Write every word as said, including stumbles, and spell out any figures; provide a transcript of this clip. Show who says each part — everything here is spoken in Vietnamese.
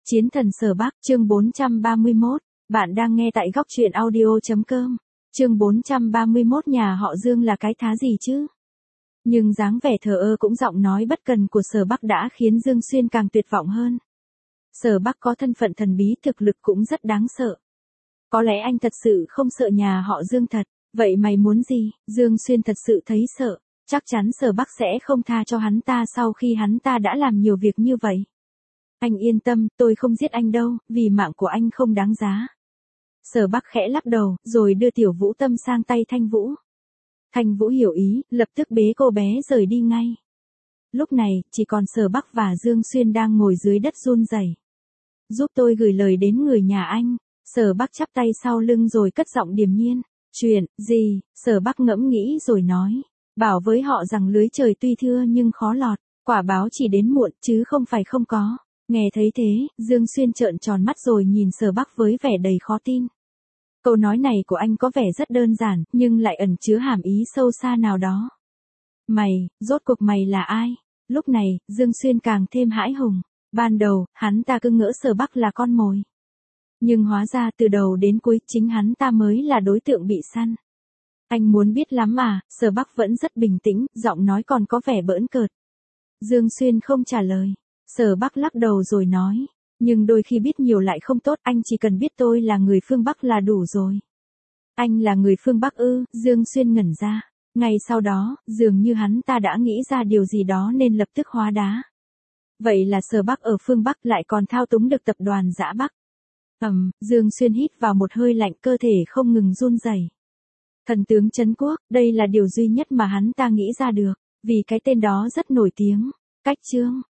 Speaker 1: Chiến thần Sở Bắc, chương bốn trăm ba mươi mốt, bạn đang nghe tại góc truyện audio.com. Chương bốn trăm ba mươi mốt, nhà họ Dương là cái thá gì chứ? Nhưng dáng vẻ thờ ơ cũng giọng nói bất cần của Sở Bắc đã khiến Dương Xuyên càng tuyệt vọng hơn. Sở Bắc có thân phận thần bí, thực lực cũng rất đáng sợ. Có lẽ anh thật sự không sợ nhà họ Dương thật, vậy mày muốn gì? Dương Xuyên thật sự thấy sợ, chắc chắn Sở Bắc sẽ không tha cho hắn ta sau khi hắn ta đã làm nhiều việc như vậy. Anh yên tâm, tôi không giết anh đâu, vì mạng của anh không đáng giá. Sở Bắc khẽ lắc đầu, rồi đưa Tiểu Vũ Tâm sang tay Thanh Vũ. Thanh Vũ hiểu ý, lập tức bế cô bé rời đi ngay. Lúc này, chỉ còn Sở Bắc và Dương Xuyên đang ngồi dưới đất run rẩy. Giúp tôi gửi lời đến người nhà anh. Sở Bắc chắp tay sau lưng rồi cất giọng điềm nhiên. Chuyện gì? Sở Bắc ngẫm nghĩ rồi nói. Bảo với họ rằng lưới trời tuy thưa nhưng khó lọt, quả báo chỉ đến muộn chứ không phải không có. Nghe thấy thế, Dương Xuyên trợn tròn mắt rồi nhìn Sở Bắc với vẻ đầy khó tin. Câu nói này của anh có vẻ rất đơn giản, nhưng lại ẩn chứa hàm ý sâu xa nào đó. Mày, rốt cuộc mày là ai? Lúc này, Dương Xuyên càng thêm hãi hùng. Ban đầu, hắn ta cứ ngỡ Sở Bắc là con mồi. Nhưng hóa ra từ đầu đến cuối chính hắn ta mới là đối tượng bị săn. Anh muốn biết lắm mà, Sở Bắc vẫn rất bình tĩnh, giọng nói còn có vẻ bỡn cợt. Dương Xuyên không trả lời. Sở Bắc lắc đầu rồi nói, nhưng đôi khi biết nhiều lại không tốt, anh chỉ cần biết tôi là người phương Bắc là đủ rồi. Anh là người phương Bắc ư? Dương Xuyên ngẩn ra. Ngay sau đó, dường như hắn ta đã nghĩ ra điều gì đó nên lập tức hóa đá. Vậy là Sở Bắc ở phương Bắc lại còn thao túng được tập đoàn Dã Bắc. Ầm, um, Dương Xuyên hít vào một hơi lạnh, cơ thể không ngừng run rẩy. Thần tướng Trấn Quốc, đây là điều duy nhất mà hắn ta nghĩ ra được, vì cái tên đó rất nổi tiếng. Cách chương